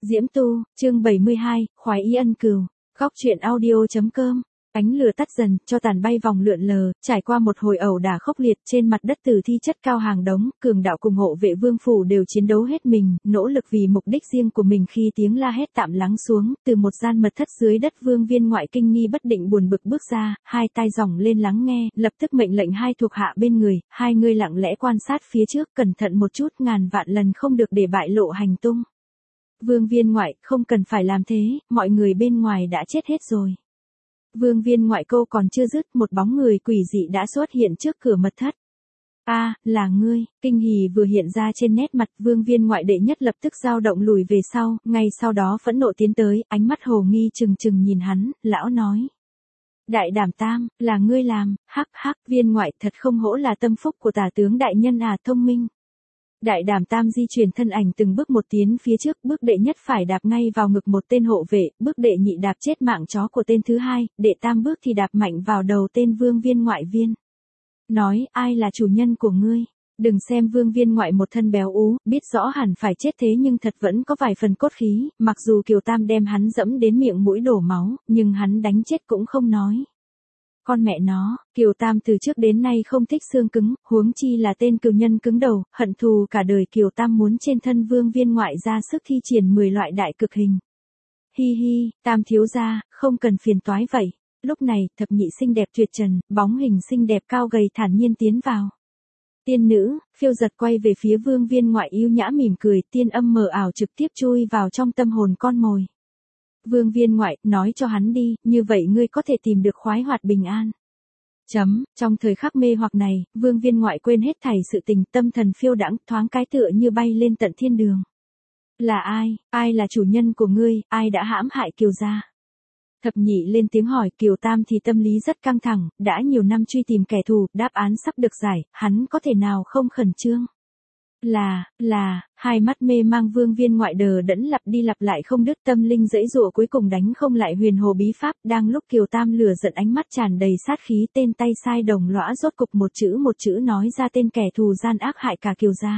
Diễm Tu, chương 72, khoái ý ân cừu. Góc truyện audio.com. Ánh lửa tắt dần, cho tàn bay vòng lượn lờ, trải qua một hồi ẩu đả khốc liệt trên mặt đất tử thi chất cao hàng đống, cường đạo cùng hộ vệ vương phủ đều chiến đấu hết mình, nỗ lực vì mục đích riêng của mình. Khi tiếng la hét tạm lắng xuống, từ một gian mật thất dưới đất Vương Viên Ngoại kinh nghi bất định buồn bực bước ra, hai tai dòng lên lắng nghe, lập tức mệnh lệnh hai thuộc hạ bên người, hai người lặng lẽ quan sát phía trước, cẩn thận một chút, ngàn vạn lần không được để bại lộ hành tung. Vương Viên Ngoại, không cần phải làm thế, mọi người bên ngoài đã chết hết rồi. Vương Viên Ngoại câu còn chưa dứt, một bóng người quỷ dị đã xuất hiện trước cửa mật thất. Là ngươi. Kinh hỉ vừa hiện ra trên nét mặt Vương Viên Ngoại đệ nhất lập tức dao động lùi về sau, ngay sau đó phẫn nộ tiến tới, ánh mắt hồ nghi trừng trừng nhìn hắn, lão nói. Đại Đảm Tam, là ngươi làm, hắc hắc. Viên Ngoại thật không hổ là tâm phúc của tả tướng đại nhân thông minh. Đại Đảm Tam di chuyển thân ảnh từng bước một tiến phía trước, bước đệ nhất phải đạp ngay vào ngực một tên hộ vệ, bước đệ nhị đạp chết mạng chó của tên thứ hai, đệ tam bước thì đạp mạnh vào đầu tên Vương Viên Ngoại viên. Nói, ai là chủ nhân của ngươi? Đừng xem Vương Viên Ngoại một thân béo ú, biết rõ hẳn phải chết thế nhưng thật vẫn có vài phần cốt khí, mặc dù Kiều Tam đem hắn dẫm đến miệng mũi đổ máu, nhưng hắn đánh chết cũng không nói. Con mẹ nó, Kiều Tam từ trước đến nay không thích xương cứng, huống chi là tên cừu nhân cứng đầu, hận thù cả đời. Kiều Tam muốn trên thân Vương Viên Ngoại ra sức thi triển 10 loại đại cực hình. Hi hi, Tam thiếu gia, không cần phiền toái vậy. Lúc này, thập nhị xinh đẹp tuyệt trần, bóng hình xinh đẹp cao gầy thản nhiên tiến vào. Tiên nữ, phiêu giật quay về phía Vương Viên Ngoại yêu nhã mỉm cười, tiên âm mờ ảo trực tiếp chui vào trong tâm hồn con mồi. Vương Viên Ngoại, nói cho hắn đi, như vậy ngươi có thể tìm được khoái hoạt bình an. Trong thời khắc mê hoặc này, Vương Viên Ngoại quên hết thảy sự tình, tâm thần phiêu đãng, thoáng cái tựa như bay lên tận thiên đường. Là ai là chủ nhân của ngươi, ai đã hãm hại Kiều gia? Thập nhị lên tiếng hỏi. Kiều Tam thì tâm lý rất căng thẳng, đã nhiều năm truy tìm kẻ thù, đáp án sắp được giải, hắn có thể nào không khẩn trương? Hai mắt mê mang Vương Viên Ngoại đờ đẫn lặp đi lặp lại không đứt, tâm linh dãy dụa cuối cùng đánh không lại huyền hồ bí pháp. Đang lúc Kiều Tam lửa giận ánh mắt tràn đầy sát khí, tên tay sai đồng lõa rốt cục một chữ nói ra tên kẻ thù gian ác hại cả Kiều gia.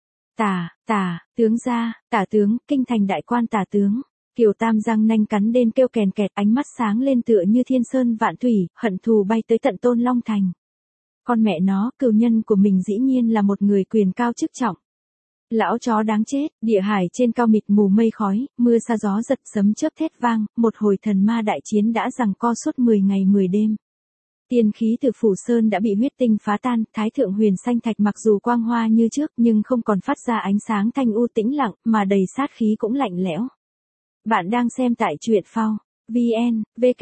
Tướng gia, tả tướng, kinh thành đại quan tả tướng. Kiều Tam răng nanh cắn đen kêu kèn kẹt, ánh mắt sáng lên tựa như thiên sơn vạn thủy, hận thù bay tới tận Tôn Long Thành. Con mẹ nó, cừu nhân của mình dĩ nhiên là một người quyền cao chức trọng. Lão chó đáng chết. Địa hải trên cao mịt mù mây khói, mưa sa gió giật, sấm chớp thét vang, một hồi thần ma đại chiến đã giằng co suốt 10 ngày 10 đêm. Tiên khí từ Phủ Sơn đã bị huyết tinh phá tan, Thái Thượng Huyền Xanh Thạch mặc dù quang hoa như trước nhưng không còn phát ra ánh sáng thanh u tĩnh lặng, mà đầy sát khí cũng lạnh lẽo. Bạn đang xem tại truyện phao. VN,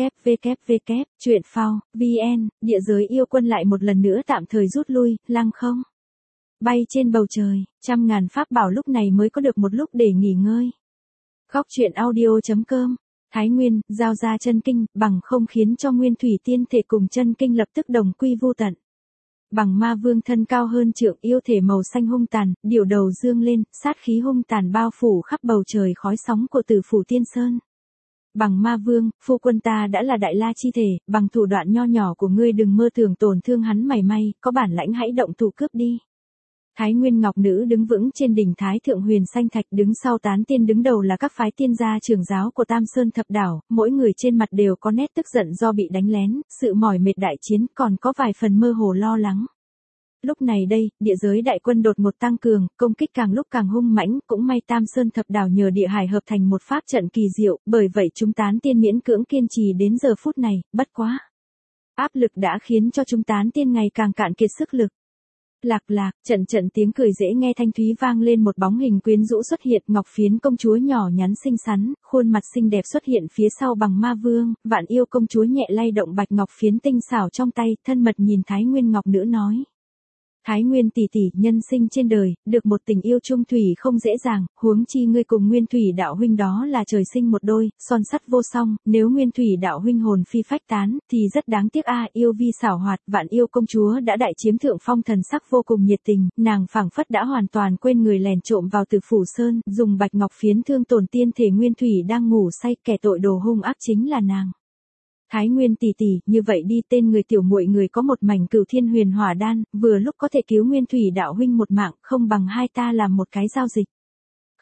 www, truyện phao, VN, địa giới yêu quân lại một lần nữa tạm thời rút lui, lăng không. Bay trên bầu trời, trăm ngàn pháp bảo lúc này mới có được một lúc để nghỉ ngơi. Góc truyện audio.com. Thái Nguyên, giao ra chân kinh, bằng không khiến cho Nguyên Thủy Tiên thể cùng chân kinh lập tức đồng quy vô tận. Bằng ma vương thân cao hơn trượng, yêu thể màu xanh hung tàn, điểu đầu dương lên, sát khí hung tàn bao phủ khắp bầu trời khói sóng của Tử Phủ Tiên Sơn. Bằng ma vương, phu quân ta đã là đại la chi thể, bằng thủ đoạn nho nhỏ của ngươi đừng mơ tưởng tổn thương hắn mảy may, có bản lãnh hãy động thủ cướp đi. Thái Nguyên Ngọc Nữ đứng vững trên đỉnh Thái Thượng Huyền Xanh Thạch, đứng sau tán tiên, đứng đầu là các phái tiên gia trưởng giáo của Tam Sơn Thập Đảo, mỗi người trên mặt đều có nét tức giận do bị đánh lén, sự mỏi mệt đại chiến, còn có vài phần mơ hồ lo lắng. Lúc này đây, địa giới đại quân đột ngột tăng cường, công kích càng lúc càng hung mãnh, cũng may Tam Sơn Thập Đảo nhờ địa hải hợp thành một pháp trận kỳ diệu, bởi vậy chúng tán tiên miễn cưỡng kiên trì đến giờ phút này, bất quá. Áp lực đã khiến cho chúng tán tiên ngày càng cạn kiệt sức lực. Lạc, trận tiếng cười dễ nghe thanh thúy vang lên, một bóng hình quyến rũ xuất hiện, Ngọc Phiến công chúa nhỏ nhắn xinh xắn, khuôn mặt xinh đẹp xuất hiện phía sau Bằng ma vương, Vạn Yêu công chúa nhẹ lay động bạch ngọc phiến tinh xảo trong tay, thân mật nhìn Thái Nguyên Ngọc Nữ nói. Thái Nguyên tỷ tỷ, nhân sinh trên đời, được một tình yêu chung thủy không dễ dàng, huống chi ngươi cùng Nguyên Thủy đạo huynh đó là trời sinh một đôi, son sắt vô song, nếu Nguyên Thủy đạo huynh hồn phi phách tán, thì rất đáng tiếc yêu vi xảo hoạt, Vạn Yêu công chúa đã đại chiếm thượng phong, thần sắc vô cùng nhiệt tình, nàng phảng phất đã hoàn toàn quên người lèn trộm vào Tử Phủ Sơn, dùng bạch ngọc phiến thương tổn tiên thể Nguyên Thủy đang ngủ say, kẻ tội đồ hung ác chính là nàng. Thái Nguyên tỷ tỷ, như vậy đi, tên người tiểu muội người có một mảnh Cửu Thiên Huyền Hỏa đan, vừa lúc có thể cứu Nguyên Thủy đạo huynh một mạng, không bằng hai ta làm một cái giao dịch.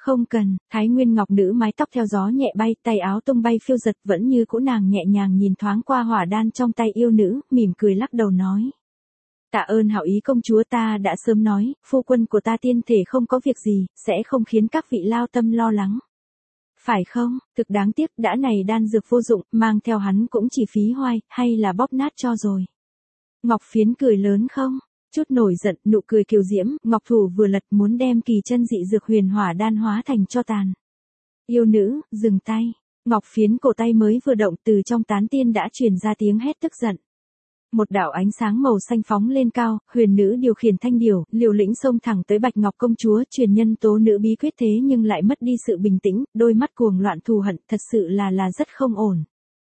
Không cần, Thái Nguyên Ngọc Nữ mái tóc theo gió nhẹ bay, tay áo tung bay phiêu giật vẫn như cũ nàng nhẹ nhàng nhìn thoáng qua hỏa đan trong tay yêu nữ, mỉm cười lắc đầu nói. Tạ ơn hảo ý công chúa, ta đã sớm nói, phu quân của ta tiên thể không có việc gì, sẽ không khiến các vị lao tâm lo lắng. Phải không, thực đáng tiếc đã này đan dược vô dụng, mang theo hắn cũng chỉ phí hoài, hay là bóp nát cho rồi. Ngọc Phiến cười lớn không? Chút nổi giận, nụ cười kiều diễm, ngọc thủ vừa lật muốn đem kỳ chân dị dược huyền hỏa đan hóa thành cho tàn. Yêu nữ, dừng tay. Ngọc Phiến cổ tay mới vừa động, từ trong tán tiên đã truyền ra tiếng hét tức giận. Một đạo ánh sáng màu xanh phóng lên cao, huyền nữ điều khiển thanh điểu, liều lĩnh xông thẳng tới Bạch Ngọc công chúa, truyền nhân tố nữ bí quyết thế nhưng lại mất đi sự bình tĩnh, đôi mắt cuồng loạn thù hận, thật sự là rất không ổn.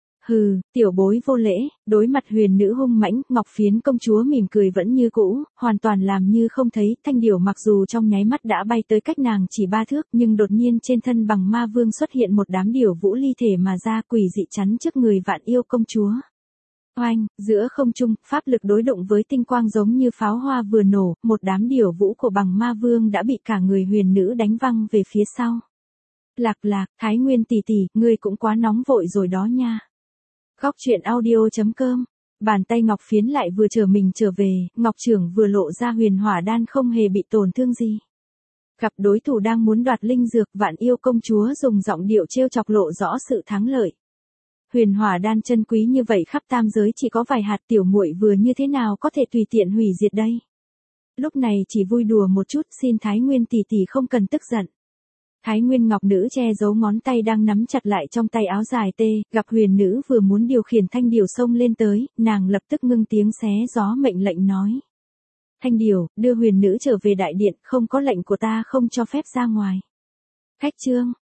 Hừ, tiểu bối vô lễ, đối mặt huyền nữ hung mãnh, Ngọc Phiến công chúa mỉm cười vẫn như cũ, hoàn toàn làm như không thấy, thanh điểu mặc dù trong nháy mắt đã bay tới cách nàng chỉ 3 thước, nhưng đột nhiên trên thân Bằng Ma Vương xuất hiện một đám điểu vũ ly thể mà ra, quỷ dị chắn trước người Vạn Yêu công chúa. Oanh, giữa không trung, pháp lực đối đụng với tinh quang giống như pháo hoa vừa nổ, một đám điểu vũ của Bằng Ma Vương đã bị cả người huyền nữ đánh văng về phía sau. Lạc, Thái Nguyên tỷ tỷ, ngươi cũng quá nóng vội rồi đó nha. Góc truyện audio.com. Bàn tay Ngọc Phiến lại vừa trở về, Ngọc trưởng vừa lộ ra huyền hỏa đan không hề bị tổn thương gì. Gặp đối thủ đang muốn đoạt linh dược, Vạn Yêu công chúa dùng giọng điệu trêu chọc lộ rõ sự thắng lợi. Huyền hỏa đan chân quý như vậy khắp tam giới chỉ có vài hạt, tiểu muội vừa như thế nào có thể tùy tiện hủy diệt đây. Lúc này chỉ vui đùa một chút, xin Thái Nguyên tỷ tỷ không cần tức giận. Thái Nguyên Ngọc Nữ che giấu ngón tay đang nắm chặt lại trong tay áo dài tê, gặp huyền nữ vừa muốn điều khiển thanh điểu xông lên tới, nàng lập tức ngưng tiếng xé gió mệnh lệnh nói. Thanh điểu, đưa huyền nữ trở về đại điện, không có lệnh của ta không cho phép ra ngoài. Khách trương,